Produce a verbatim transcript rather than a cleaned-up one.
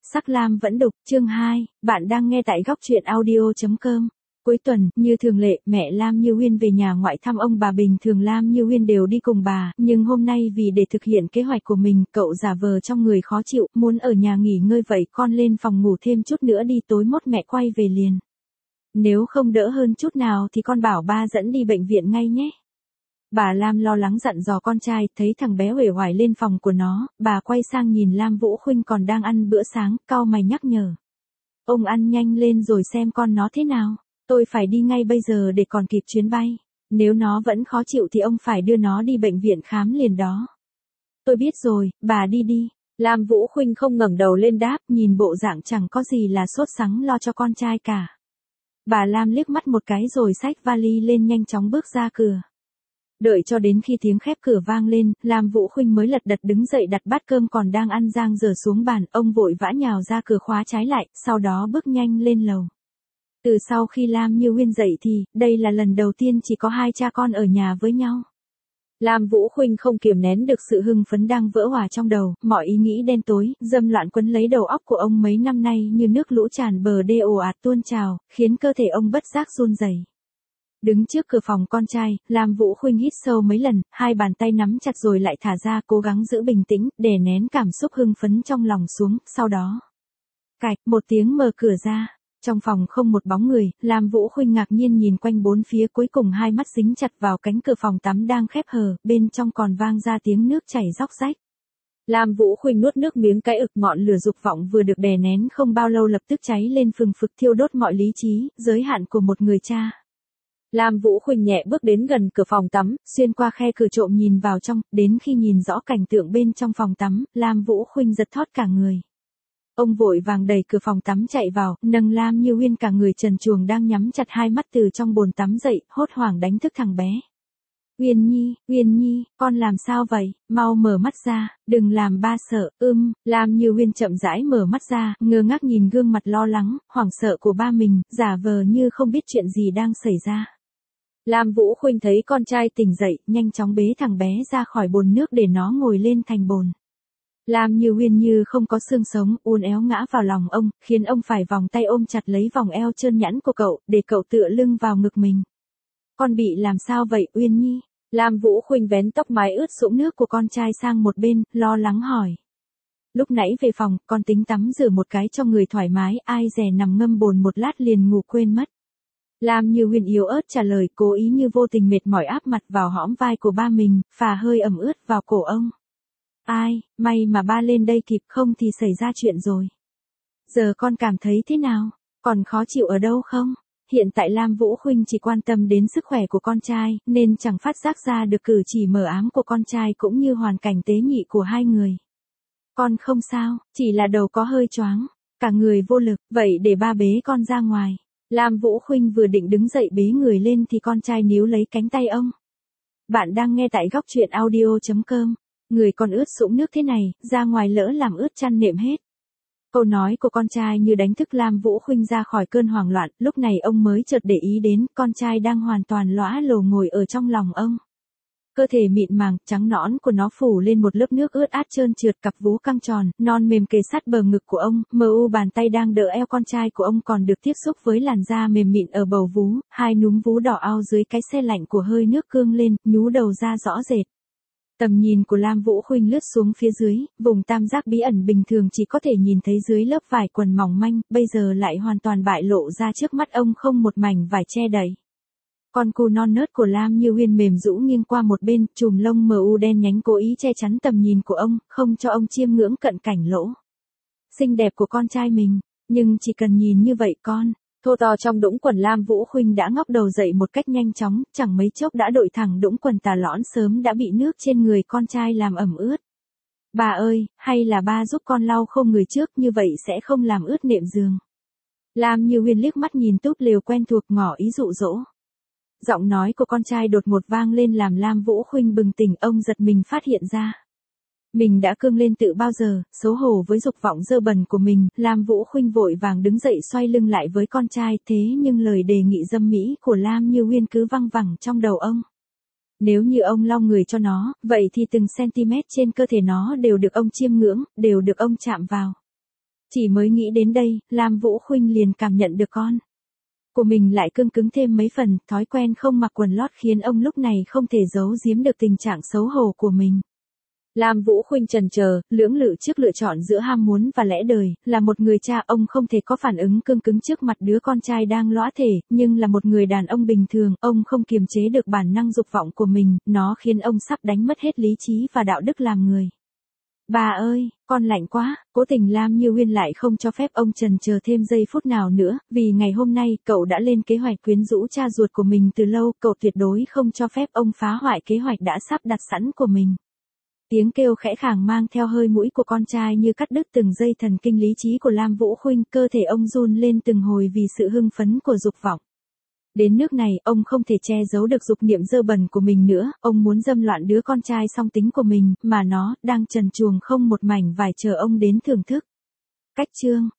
Sắc lam vẫn đục, chương hai, bạn đang nghe tại góc truyện audio chấm com. Cuối tuần, như thường lệ, mẹ Lam Như Uyên về nhà ngoại thăm ông bà. Bình thường Lam Như Uyên đều đi cùng bà, nhưng hôm nay vì để thực hiện kế hoạch của mình, cậu giả vờ trong người khó chịu, muốn ở nhà nghỉ ngơi vậy con lên phòng ngủ thêm chút nữa đi, tối mốt mẹ quay về liền. Nếu không đỡ hơn chút nào thì con bảo ba dẫn đi bệnh viện ngay nhé. Bà Lam lo lắng dặn dò con trai, thấy thằng bé uể oải lên phòng của nó, bà quay sang nhìn Lam Vũ Khuynh còn đang ăn bữa sáng, cau mày nhắc nhở. Ông ăn nhanh lên rồi xem con nó thế nào, tôi phải đi ngay bây giờ để còn kịp chuyến bay, nếu nó vẫn khó chịu thì ông phải đưa nó đi bệnh viện khám liền đó. Tôi biết rồi, bà đi đi. Lam Vũ Khuynh không ngẩng đầu lên đáp, nhìn bộ dạng chẳng có gì là sốt sắng lo cho con trai cả. Bà Lam liếc mắt một cái rồi xách vali lên nhanh chóng bước ra cửa. Đợi cho đến khi tiếng khép cửa vang lên, Lam Vũ Khuynh mới lật đật đứng dậy đặt bát cơm còn đang ăn rang dở xuống bàn, ông vội vã nhào ra cửa khóa trái lại, sau đó bước nhanh lên lầu. Từ sau khi Lam Như Uyên dậy thì, đây là lần đầu tiên chỉ có hai cha con ở nhà với nhau. Lam Vũ Khuynh không kiềm nén được sự hưng phấn đang vỡ hòa trong đầu, mọi ý nghĩ đen tối, dâm loạn quấn lấy đầu óc của ông mấy năm nay như nước lũ tràn bờ đê ồ ạt tuôn trào, khiến cơ thể ông bất giác run rẩy. Đứng trước cửa phòng con trai, Lam Vũ Khuynh hít sâu mấy lần, hai bàn tay nắm chặt rồi lại thả ra, cố gắng giữ bình tĩnh, đè nén cảm xúc hưng phấn trong lòng xuống, sau đó. Cạch, một tiếng mở cửa ra. Trong phòng không một bóng người, Lam Vũ Khuynh ngạc nhiên nhìn quanh bốn phía, cuối cùng hai mắt dính chặt vào cánh cửa phòng tắm đang khép hờ, bên trong còn vang ra tiếng nước chảy róc rách. Lam Vũ Khuynh nuốt nước miếng cái ực, ngọn lửa dục vọng vừa được đè nén không bao lâu lập tức cháy lên phừng phực thiêu đốt mọi lý trí, giới hạn của một người cha. Lam Vũ Khuynh nhẹ bước đến gần cửa phòng tắm, xuyên qua khe cửa trộm nhìn vào trong, đến khi nhìn rõ cảnh tượng bên trong phòng tắm, Lam Vũ Khuynh giật thót cả người. Ông vội vàng đẩy cửa phòng tắm chạy vào, nâng Lam Như Uyên cả người trần truồng đang nhắm chặt hai mắt từ trong bồn tắm dậy, hốt hoảng đánh thức thằng bé. Uyên Nhi, Uyên Nhi, con làm sao vậy, mau mở mắt ra, đừng làm ba sợ, ưm, Lam Như Uyên chậm rãi mở mắt ra, ngơ ngác nhìn gương mặt lo lắng, hoảng sợ của ba mình, giả vờ như không biết chuyện gì đang xảy ra. Lam Vũ Khuynh thấy con trai tỉnh dậy, nhanh chóng bế thằng bé ra khỏi bồn nước để nó ngồi lên thành bồn. Lam Như Uyên như không có xương sống, uốn éo ngã vào lòng ông, khiến ông phải vòng tay ôm chặt lấy vòng eo trơn nhẵn của cậu, để cậu tựa lưng vào ngực mình. Con bị làm sao vậy, Uyên Nhi? Lam Vũ Khuynh vén tóc mái ướt sũng nước của con trai sang một bên, lo lắng hỏi. Lúc nãy về phòng, con tính tắm rửa một cái cho người thoải mái, ai dè nằm ngâm bồn một lát liền ngủ quên mất. Lam Như Uyên yếu ớt trả lời, cố ý như vô tình mệt mỏi áp mặt vào hõm vai của ba mình, phà hơi ẩm ướt vào cổ ông. Ai, may mà ba lên đây kịp, không thì xảy ra chuyện rồi. Giờ con cảm thấy thế nào? Còn khó chịu ở đâu không? Hiện tại Lam Vũ Khuynh chỉ quan tâm đến sức khỏe của con trai, nên chẳng phát giác ra được cử chỉ mờ ám của con trai cũng như hoàn cảnh tế nhị của hai người. Con không sao, chỉ là đầu có hơi choáng, cả người vô lực, vậy để ba bế con ra ngoài. Lam Vũ Khuynh vừa định đứng dậy bế người lên thì con trai níu lấy cánh tay ông. Bạn đang nghe tại góc truyện audio chấm com. Người còn ướt sũng nước thế này, ra ngoài lỡ làm ướt chăn nệm hết. Câu nói của con trai như đánh thức Lam Vũ Khuynh ra khỏi cơn hoảng loạn, lúc này ông mới chợt để ý đến, con trai đang hoàn toàn lõa lồ ngồi ở trong lòng ông. Cơ thể mịn màng, trắng nõn của nó phủ lên một lớp nước ướt át trơn trượt, cặp vú căng tròn, non mềm kề sát bờ ngực của ông, mờ u bàn tay đang đỡ eo con trai của ông còn được tiếp xúc với làn da mềm mịn ở bầu vú, hai núm vú đỏ ao dưới cái xe lạnh của hơi nước cương lên, nhú đầu ra rõ rệt. Tầm nhìn của Lam Vũ Khuynh lướt xuống phía dưới, vùng tam giác bí ẩn bình thường chỉ có thể nhìn thấy dưới lớp vải quần mỏng manh, bây giờ lại hoàn toàn bại lộ ra trước mắt ông không một mảnh vải che đậy. Con cù non nớt của Lam Như Uyên mềm rũ nghiêng qua một bên, chùm lông mờ u đen nhánh cố ý che chắn tầm nhìn của ông, không cho ông chiêm ngưỡng cận cảnh lỗ xinh đẹp của con trai mình, nhưng chỉ cần nhìn như vậy con, thô to trong đũng quần Lam Vũ Khuynh đã ngóc đầu dậy một cách nhanh chóng, chẳng mấy chốc đã đội thẳng đũng quần tà lõn sớm đã bị nước trên người con trai làm ẩm ướt. Bà ơi, hay là ba giúp con lau khô người trước, như vậy sẽ không làm ướt nệm giường. Lam Như Uyên liếc mắt nhìn túp lều quen thuộc ngỏ ý dụ dỗ. Giọng nói của con trai đột ngột vang lên làm Lam Vũ Khuynh bừng tỉnh, ông giật mình phát hiện ra. Mình đã cương lên tự bao giờ, xấu hổ với dục vọng dơ bẩn của mình, Lam Vũ Khuynh vội vàng đứng dậy xoay lưng lại với con trai, thế nhưng lời đề nghị dâm mỹ của Lam Như Uyên cứ văng vẳng trong đầu ông. Nếu như ông lau người cho nó, vậy thì từng centimet trên cơ thể nó đều được ông chiêm ngưỡng, đều được ông chạm vào. Chỉ mới nghĩ đến đây, Lam Vũ Khuynh liền cảm nhận được con của mình lại cương cứng thêm mấy phần, thói quen không mặc quần lót khiến ông lúc này không thể giấu giếm được tình trạng xấu hổ của mình. Lam Vũ Khuynh chần chờ, lưỡng lự trước lựa chọn giữa ham muốn và lẽ đời, là một người cha ông không thể có phản ứng cương cứng trước mặt đứa con trai đang lõa thể, nhưng là một người đàn ông bình thường, ông không kiềm chế được bản năng dục vọng của mình, nó khiến ông sắp đánh mất hết lý trí và đạo đức làm người. Bà ơi, con lạnh quá, cố tình Lam Như Uyên lại không cho phép ông chần chờ thêm giây phút nào nữa, vì ngày hôm nay cậu đã lên kế hoạch quyến rũ cha ruột của mình từ lâu, cậu tuyệt đối không cho phép ông phá hoại kế hoạch đã sắp đặt sẵn của mình. Tiếng kêu khẽ khàng mang theo hơi mũi của con trai như cắt đứt từng dây thần kinh lý trí của Lam Vũ Khuynh, cơ thể ông run lên từng hồi vì sự hưng phấn của dục vọng. Đến nước này, ông không thể che giấu được dục niệm dơ bẩn của mình nữa, ông muốn dâm loạn đứa con trai song tính của mình, mà nó đang trần truồng không một mảnh vải chờ ông đến thưởng thức. Cách chương